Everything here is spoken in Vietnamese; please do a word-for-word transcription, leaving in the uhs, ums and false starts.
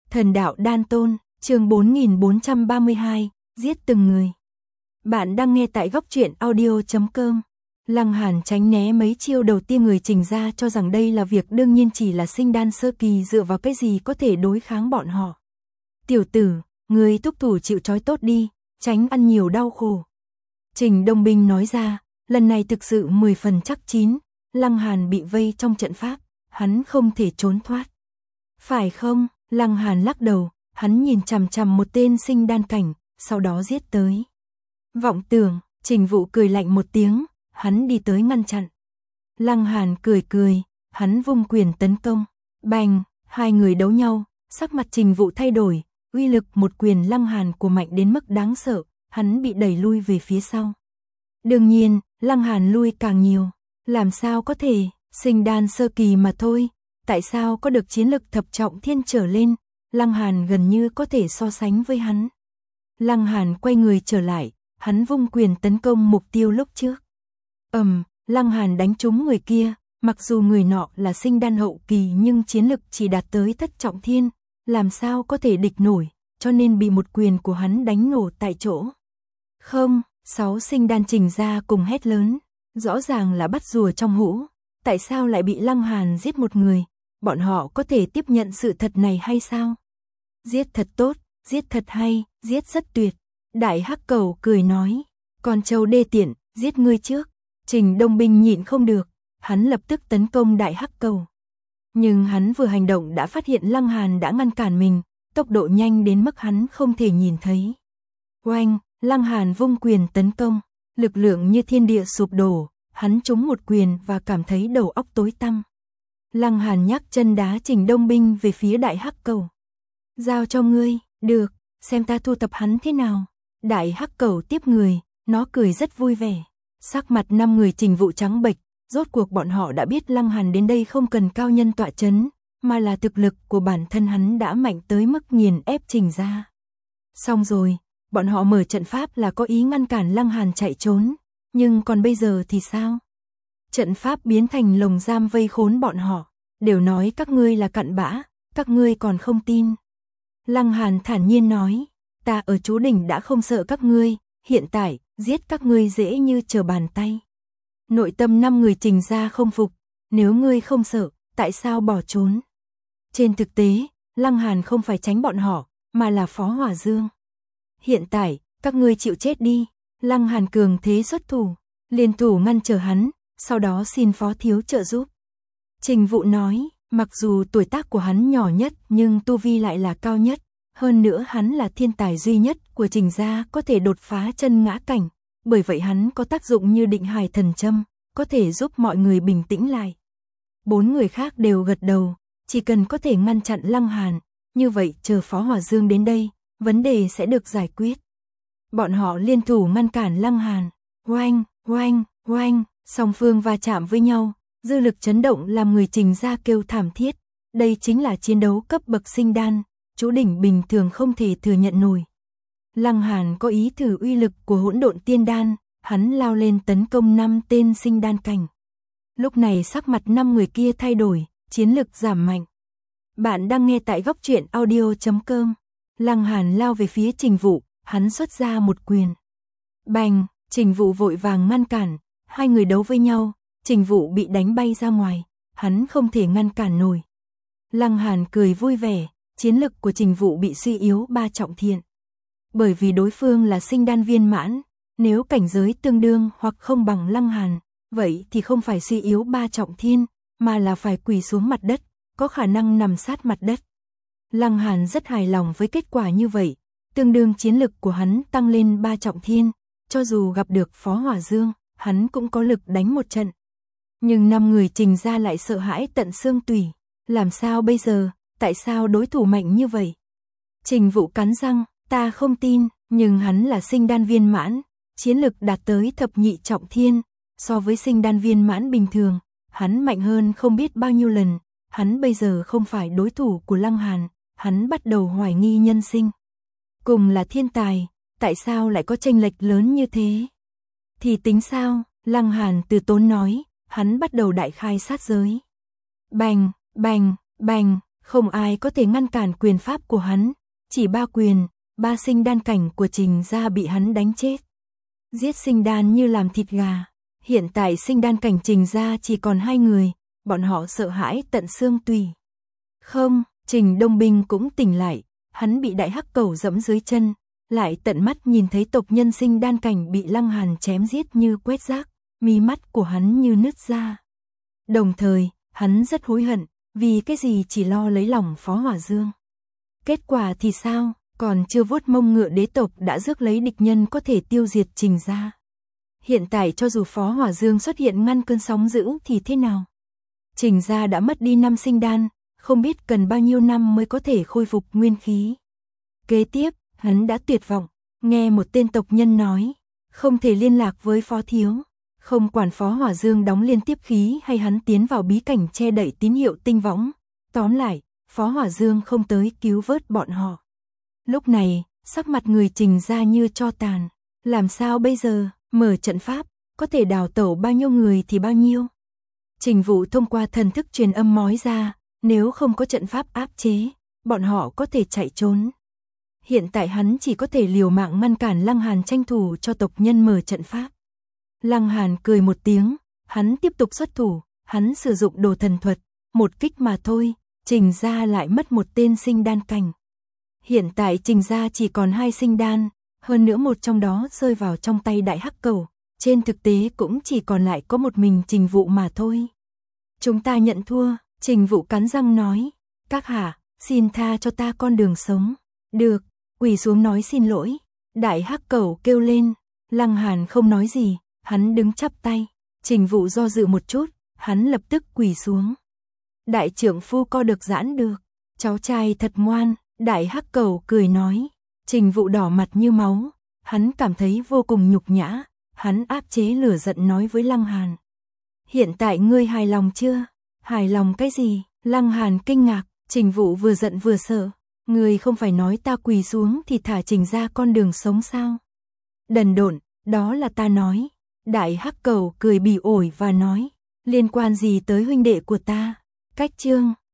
Thần đạo đan tôn, chương bốn nghìn bốn trăm ba mươi hai, giết từng người. Bạn đang nghe tại góc truyện audio chấm com. Lăng Hàn tránh né mấy chiêu đầu tiên người Trình ra cho rằng đây là việc đương nhiên, chỉ là sinh đan sơ kỳ dựa vào cái gì có thể đối kháng bọn họ. Tiểu tử, người thúc thủ chịu trói tốt đi, tránh ăn nhiều đau khổ. Trình Đông Binh nói ra, lần này thực sự mười phần chắc chín, Lăng Hàn bị vây trong trận pháp, hắn không thể trốn thoát. Phải không? Lăng Hàn lắc đầu, hắn nhìn chằm chằm một tên sinh đan cảnh, sau đó giết tới. Vọng tưởng, Trình Vũ cười lạnh một tiếng, hắn đi tới ngăn chặn. Lăng Hàn cười cười, hắn vung quyền tấn công. Bành, hai người đấu nhau, sắc mặt Trình Vũ thay đổi, uy lực một quyền Lăng Hàn của mạnh đến mức đáng sợ, hắn bị đẩy lui về phía sau. Đương nhiên, Lăng Hàn lui càng nhiều, làm sao có thể, sinh đan sơ kỳ mà thôi. Tại sao có được chiến lực thập trọng thiên trở lên, Lăng Hàn gần như có thể so sánh với hắn. Lăng Hàn quay người trở lại, hắn vung quyền tấn công mục tiêu lúc trước. Ầm, um, Lăng Hàn đánh trúng người kia, mặc dù người nọ là sinh đan hậu kỳ nhưng chiến lực chỉ đạt tới thất trọng thiên, làm sao có thể địch nổi, cho nên bị một quyền của hắn đánh nổ tại chỗ. Không, sáu sinh đan Trình ra cùng hét lớn, rõ ràng là bắt rùa trong hũ, tại sao lại bị Lăng Hàn giết một người? Bọn họ có thể tiếp nhận sự thật này hay sao? Giết thật tốt, giết thật hay, giết rất tuyệt. Đại Hắc Cầu cười nói, con trâu đê tiện, giết ngươi trước. Trình Đông Binh nhịn không được, hắn lập tức tấn công Đại Hắc Cầu. Nhưng hắn vừa hành động đã phát hiện Lăng Hàn đã ngăn cản mình, tốc độ nhanh đến mức hắn không thể nhìn thấy. Oanh, Lăng Hàn vung quyền tấn công, lực lượng như thiên địa sụp đổ, hắn trúng một quyền và cảm thấy đầu óc tối tăm. Lăng Hàn nhắc chân đá Trình Đông Binh về phía Đại Hắc Cầu. Giao cho ngươi, được, xem ta thu tập hắn thế nào. Đại Hắc Cầu tiếp người, nó cười rất vui vẻ. Sắc mặt năm người Trình Vũ trắng bệch, rốt cuộc bọn họ đã biết Lăng Hàn đến đây không cần cao nhân tọa chấn, mà là thực lực của bản thân hắn đã mạnh tới mức nghiền ép Trình ra. Xong rồi, bọn họ mở trận pháp là có ý ngăn cản Lăng Hàn chạy trốn, nhưng còn bây giờ thì sao? Trận pháp biến thành lồng giam vây khốn bọn họ, đều nói các ngươi là cặn bã, các ngươi còn không tin. Lăng Hàn thản nhiên nói, ta ở Chú Đỉnh đã không sợ các ngươi, hiện tại, giết các ngươi dễ như trở bàn tay. Nội tâm năm người Trình ra không phục, nếu ngươi không sợ, tại sao bỏ trốn? Trên thực tế, Lăng Hàn không phải tránh bọn họ, mà là Phó Hỏa Dương. Hiện tại, các ngươi chịu chết đi. Lăng Hàn cường thế xuất thủ, liên thủ ngăn trở hắn, sau đó xin Phó thiếu trợ giúp. Trình Vũ nói, mặc dù tuổi tác của hắn nhỏ nhất nhưng tu vi lại là cao nhất, hơn nữa hắn là thiên tài duy nhất của Trình gia có thể đột phá chân ngã cảnh, bởi vậy hắn có tác dụng như định hải thần châm, có thể giúp mọi người bình tĩnh lại. Bốn người khác đều gật đầu, chỉ cần có thể ngăn chặn Lăng Hàn, như vậy chờ Phó Hỏa Dương đến đây, vấn đề sẽ được giải quyết. Bọn họ liên thủ ngăn cản Lăng Hàn, oanh, oanh, oanh, song phương va chạm với nhau, dư lực chấn động làm người Trình ra kêu thảm thiết. Đây chính là chiến đấu cấp bậc sinh đan, Chú Đỉnh bình thường không thể thừa nhận nổi. Lăng Hàn có ý thử uy lực của hỗn độn tiên đan, hắn lao lên tấn công năm tên sinh đan cảnh. Lúc này sắc mặt năm người kia thay đổi, chiến lực giảm mạnh. Bạn đang nghe tại góc truyện audio chấm com. Lăng Hàn lao về phía Trình Vũ, hắn xuất ra một quyền. Bành, Trình Vũ vội vàng ngăn cản, hai người đấu với nhau, Trình Vũ bị đánh bay ra ngoài, hắn không thể ngăn cản nổi. Lăng Hàn cười vui vẻ, chiến lực của Trình Vũ bị suy yếu ba trọng thiên. Bởi vì đối phương là sinh đan viên mãn, nếu cảnh giới tương đương hoặc không bằng Lăng Hàn, vậy thì không phải suy yếu ba trọng thiên, mà là phải quỳ xuống mặt đất, có khả năng nằm sát mặt đất. Lăng Hàn rất hài lòng với kết quả như vậy, tương đương chiến lực của hắn tăng lên ba trọng thiên, cho dù gặp được Phó Hỏa Dương, hắn cũng có lực đánh một trận. Nhưng năm người Trình ra lại sợ hãi tận xương tủy, làm sao bây giờ, tại sao đối thủ mạnh như vậy? Trình Vũ cắn răng, ta không tin, nhưng hắn là sinh đan viên mãn, chiến lực đạt tới thập nhị trọng thiên, so với sinh đan viên mãn bình thường, hắn mạnh hơn không biết bao nhiêu lần, hắn bây giờ không phải đối thủ của Lăng Hàn, hắn bắt đầu hoài nghi nhân sinh. Cùng là thiên tài, tại sao lại có chênh lệch lớn như thế? Thì tính sao? Lăng Hàn từ tốn nói, hắn bắt đầu đại khai sát giới. Bành, bành, bành, Không ai có thể ngăn cản quyền pháp của hắn, chỉ ba quyền, ba sinh đan cảnh của Trình gia bị hắn đánh chết. Giết sinh đan như làm thịt gà, hiện tại sinh đan cảnh Trình gia chỉ còn hai người, bọn họ sợ hãi tận xương tủy. Không, Trình Đông Binh cũng tỉnh lại, hắn bị đại hắc cẩu dẫm dưới chân, lại tận mắt nhìn thấy tộc nhân sinh đan cảnh bị Lăng Hàn chém giết như quét rác, mí mắt của hắn như nứt ra. Đồng thời, hắn rất hối hận, vì cái gì chỉ lo lấy lòng Phó Hỏa Dương. Kết quả thì sao, còn chưa vuốt mông ngựa đế tộc đã rước lấy địch nhân có thể tiêu diệt Trình gia. Hiện tại cho dù Phó Hỏa Dương xuất hiện ngăn cơn sóng dữ thì thế nào? Trình gia đã mất đi năm sinh đan, không biết cần bao nhiêu năm mới có thể khôi phục nguyên khí. Kế tiếp, hắn đã tuyệt vọng, nghe một tên tộc nhân nói, không thể liên lạc với Phó Thiếu, không quản Phó Hỏa Dương đóng liên tiếp khí hay hắn tiến vào bí cảnh che đậy tín hiệu tinh võng. Tóm lại, Phó Hỏa Dương không tới cứu vớt bọn họ. Lúc này, sắc mặt người Trình gia như tro tàn, làm sao bây giờ, mở trận pháp, có thể đào tẩu bao nhiêu người thì bao nhiêu. Trình Vũ thông qua thần thức truyền âm nói ra, nếu không có trận pháp áp chế, bọn họ có thể chạy trốn. Hiện tại hắn chỉ có thể liều mạng ngăn cản Lăng Hàn tranh thủ cho tộc nhân mở trận pháp. Lăng Hàn cười một tiếng, hắn tiếp tục xuất thủ, hắn sử dụng đồ thần thuật, một kích mà thôi, Trình gia lại mất một tên sinh đan cảnh. Hiện tại Trình gia chỉ còn hai sinh đan, hơn nữa một trong đó rơi vào trong tay đại hắc cẩu, trên thực tế cũng chỉ còn lại có một mình Trình Vũ mà thôi. Chúng ta nhận thua, Trình Vũ cắn răng nói, các hạ, xin tha cho ta con đường sống. Được, quỳ xuống nói xin lỗi. Đại hắc cẩu kêu lên, Lăng Hàn không nói gì, hắn đứng chắp tay. Trình Vũ do dự một chút, hắn lập tức quỳ xuống. Đại trưởng phu co được giãn được, cháu trai thật ngoan, đại hắc cẩu cười nói. Trình Vũ đỏ mặt như máu, hắn cảm thấy vô cùng nhục nhã, hắn áp chế lửa giận nói với Lăng Hàn. Hiện tại ngươi hài lòng chưa? Hài lòng cái gì? Lăng Hàn kinh ngạc, Trình Vũ vừa giận vừa sợ. Ngươi không phải nói ta quỳ xuống thì thả Trình ra con đường sống sao? Đần độn, đó là ta nói. Đại hắc cẩu cười bỉ ổi và nói, liên quan gì tới huynh đệ của ta? Cách chương